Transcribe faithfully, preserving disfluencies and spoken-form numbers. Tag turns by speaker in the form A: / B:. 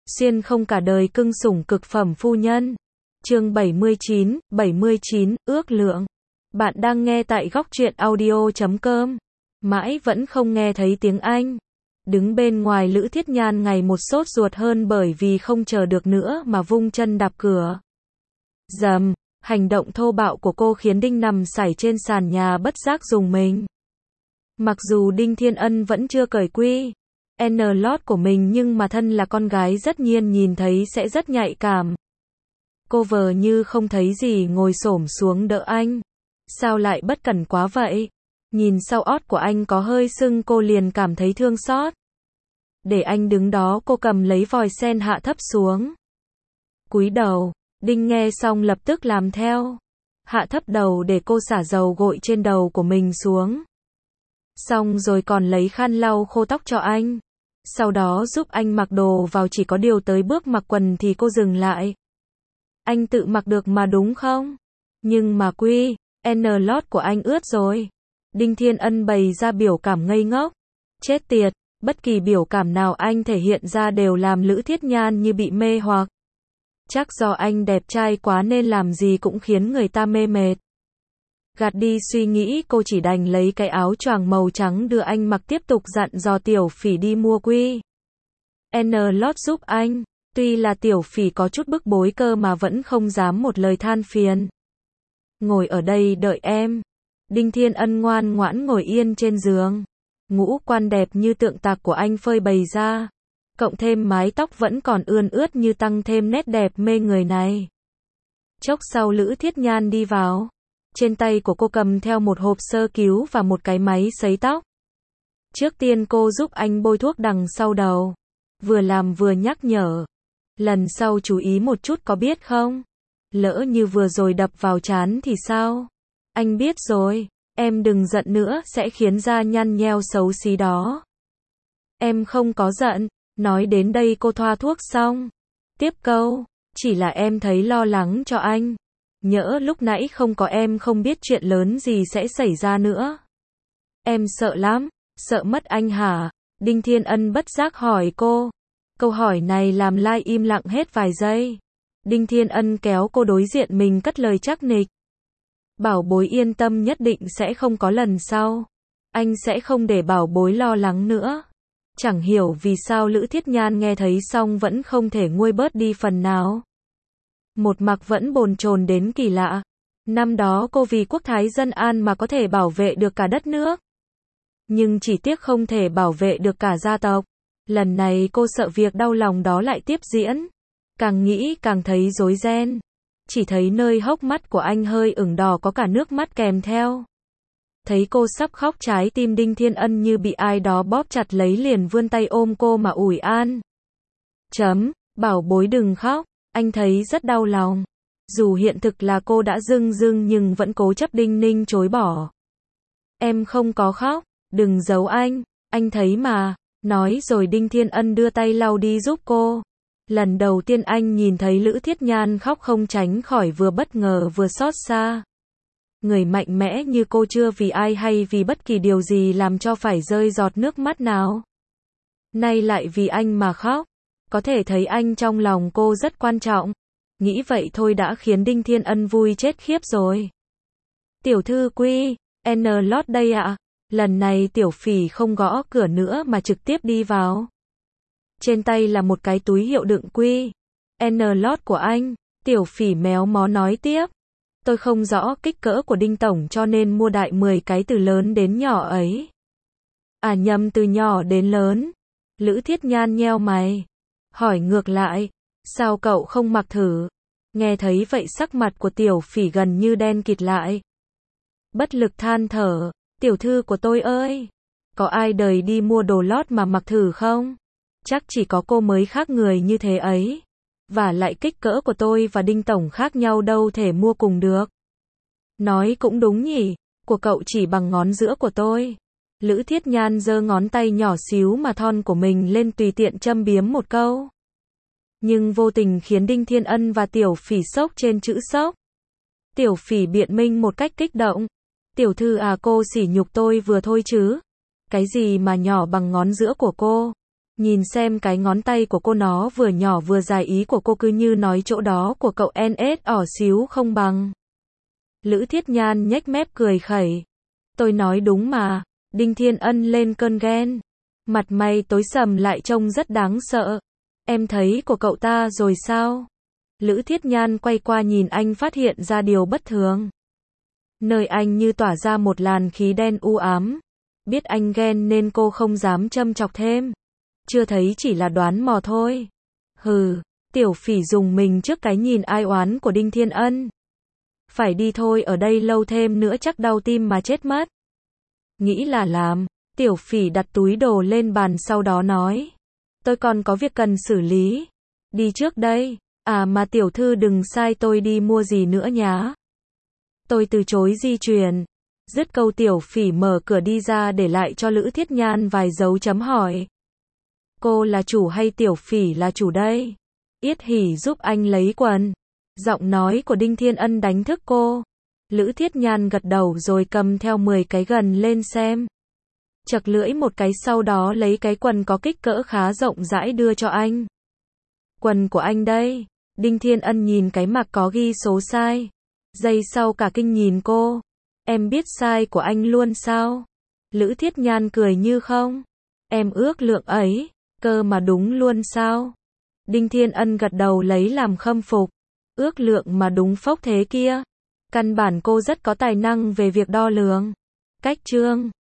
A: Xuyên không cả đời cưng sủng cực phẩm phu nhân. Chương bảy mươi chín, bảy mươi chín, ước lượng. Bạn đang nghe tại góc truyện audio chấm com. Mãi vẫn không nghe thấy tiếng Anh. Đứng bên ngoài Lữ Thiết Nhan ngày một sốt ruột hơn bởi vì không chờ được nữa mà vung chân đạp cửa. Dầm, hành động thô bạo của cô khiến Đinh nằm sải trên sàn nhà bất giác rùng mình. Mặc dù Đinh Thiên Ân vẫn chưa cởi quy N lót của mình nhưng mà thân là con gái rất nhiên nhìn thấy sẽ rất nhạy cảm. Cô vờ như không thấy gì ngồi xổm xuống đỡ anh. Sao lại bất cẩn quá vậy? Nhìn sau ót của anh có hơi sưng cô liền cảm thấy thương xót. Để anh đứng đó cô cầm lấy vòi sen hạ thấp xuống. Cúi đầu, Đinh nghe xong lập tức làm theo. Hạ thấp đầu để cô xả dầu gội trên đầu của mình xuống. Xong rồi còn lấy khăn lau khô tóc cho anh. Sau đó giúp anh mặc đồ vào, chỉ có điều tới bước mặc quần thì cô dừng lại. Anh tự mặc được mà đúng không? Nhưng mà quy N lót của anh ướt rồi. Đinh Thiên Ân bày ra biểu cảm ngây ngốc. Chết tiệt, bất kỳ biểu cảm nào anh thể hiện ra đều làm Lữ Thiết Nhan như bị mê hoặc. Chắc do anh đẹp trai quá nên làm gì cũng khiến người ta mê mệt. Gạt đi suy nghĩ cô chỉ đành lấy cái áo choàng màu trắng đưa anh mặc, tiếp tục dặn dò Tiểu Phỉ đi mua quy N lót giúp anh. Tuy là Tiểu Phỉ có chút bức bối cơ mà vẫn không dám một lời than phiền. Ngồi ở đây đợi em. Đinh Thiên Ân ngoan ngoãn ngồi yên trên giường. Ngũ quan đẹp như tượng tạc của anh phơi bày ra. Cộng thêm mái tóc vẫn còn ươn ướt như tăng thêm nét đẹp mê người này. Chốc sau Lữ Thiết Nhan đi vào. Trên tay của cô cầm theo một hộp sơ cứu và một cái máy sấy tóc. Trước tiên cô giúp anh bôi thuốc đằng sau đầu. Vừa làm vừa nhắc nhở. Lần sau chú ý một chút có biết không? Lỡ như vừa rồi đập vào trán thì sao? Anh biết rồi, em đừng giận nữa sẽ khiến da nhăn nheo xấu xí đó. Em không có giận. Nói đến đây cô thoa thuốc xong. Tiếp câu, chỉ là em thấy lo lắng cho anh. Nhỡ lúc nãy không có em không biết chuyện lớn gì sẽ xảy ra nữa. Em sợ lắm, sợ mất anh hả? Đinh Thiên Ân bất giác hỏi cô. Câu hỏi này làm Lai im lặng hết vài giây. Đinh Thiên Ân kéo cô đối diện mình cất lời chắc nịch. Bảo bối yên tâm, nhất định sẽ không có lần sau. Anh sẽ không để bảo bối lo lắng nữa. Chẳng hiểu vì sao Lữ Thiết Nhan nghe thấy xong vẫn không thể nguôi bớt đi phần nào. Một mặc vẫn bồn chồn đến kỳ lạ. Năm đó cô vì quốc thái dân an mà có thể bảo vệ được cả đất nước. Nhưng chỉ tiếc không thể bảo vệ được cả gia tộc. Lần này cô sợ việc đau lòng đó lại tiếp diễn. Càng nghĩ càng thấy rối ren. Chỉ thấy nơi hốc mắt của anh hơi ửng đỏ có cả nước mắt kèm theo. Thấy cô sắp khóc trái tim Đinh Thiên Ân như bị ai đó bóp chặt lấy liền vươn tay ôm cô mà ủi an. Chấm, bảo bối đừng khóc, anh thấy rất đau lòng. Dù hiện thực là cô đã dưng dưng nhưng vẫn cố chấp đinh ninh chối bỏ. Em không có khóc, đừng giấu anh, anh thấy mà. Nói rồi Đinh Thiên Ân đưa tay lau đi giúp cô. Lần đầu tiên anh nhìn thấy Lữ Thiết Nhan khóc không tránh khỏi vừa bất ngờ vừa xót xa. Người mạnh mẽ như cô chưa vì ai hay vì bất kỳ điều gì làm cho phải rơi giọt nước mắt nào. Nay lại vì anh mà khóc. Có thể thấy anh trong lòng cô rất quan trọng. Nghĩ vậy thôi đã khiến Đinh Thiên Ân vui chết khiếp rồi. Tiểu thư quy N lót đây ạ. Lần này Tiểu Phỉ không gõ cửa nữa mà trực tiếp đi vào. Trên tay là một cái túi hiệu đựng quy N lót của anh. Tiểu Phỉ méo mó nói tiếp. Tôi không rõ kích cỡ của Đinh Tổng cho nên mua đại mười cái từ lớn đến nhỏ ấy. À nhầm, từ nhỏ đến lớn. Lữ Thiết Nhan nheo mày. Hỏi ngược lại. Sao cậu không mặc thử? Nghe thấy vậy sắc mặt của Tiểu Phỉ gần như đen kịt lại. Bất lực than thở. Tiểu thư của tôi ơi. Có ai đời đi mua đồ lót mà mặc thử không? Chắc chỉ có cô mới khác người như thế ấy. Và lại kích cỡ của tôi và Đinh Tổng khác nhau đâu thể mua cùng được. Nói cũng đúng nhỉ, của cậu chỉ bằng ngón giữa của tôi. Lữ Thiết Nhan giơ ngón tay nhỏ xíu mà thon của mình lên tùy tiện châm biếm một câu. Nhưng vô tình khiến Đinh Thiên Ân và Tiểu Phỉ sốc trên chữ sốc. Tiểu Phỉ biện minh một cách kích động. Tiểu thư à, cô sỉ nhục tôi vừa thôi chứ. Cái gì mà nhỏ bằng ngón giữa của cô? Nhìn xem cái ngón tay của cô nó vừa nhỏ vừa dài, ý của cô cứ như nói chỗ đó của cậu en ét ỏ xíu không bằng. Lữ Thiết Nhan nhếch mép cười khẩy. Tôi nói đúng mà. Đinh Thiên Ân lên cơn ghen. Mặt mày tối sầm lại trông rất đáng sợ. Em thấy của cậu ta rồi sao? Lữ Thiết Nhan quay qua nhìn anh, phát hiện ra điều bất thường. Nơi anh như tỏa ra một làn khí đen u ám. Biết anh ghen nên cô không dám châm chọc thêm. Chưa thấy, chỉ là đoán mò thôi. Hừ, Tiểu Phỉ dùng mình trước cái nhìn ai oán của Đinh Thiên Ân. Phải đi thôi, ở đây lâu thêm nữa chắc đau tim mà chết mất. Nghĩ là làm. Tiểu Phỉ đặt túi đồ lên bàn, sau đó nói. Tôi còn có việc cần xử lý. Đi trước đây. À mà tiểu thư đừng sai tôi đi mua gì nữa nhá. Tôi từ chối di chuyển. Dứt câu Tiểu Phỉ mở cửa đi ra, để lại cho Lữ Thiết Nhan vài dấu chấm hỏi. Cô là chủ hay Tiểu Phỉ là chủ đây? Yết Hỉ giúp anh lấy quần. Giọng nói của Đinh Thiên Ân đánh thức cô. Lữ Thiết Nhan gật đầu rồi cầm theo mười cái gần lên xem. Chật lưỡi một cái, sau đó lấy cái quần có kích cỡ khá rộng rãi đưa cho anh. Quần của anh đây. Đinh Thiên Ân nhìn cái mặc có ghi số size. Giây sau cả kinh nhìn cô. Em biết size của anh luôn sao? Lữ Thiết Nhan cười như không. Em ước lượng ấy, cơ mà đúng luôn sao? Đinh Thiên Ân gật đầu lấy làm khâm phục. Ước lượng mà đúng phốc thế kia. Căn bản cô rất có tài năng về việc đo lường. Cách trương.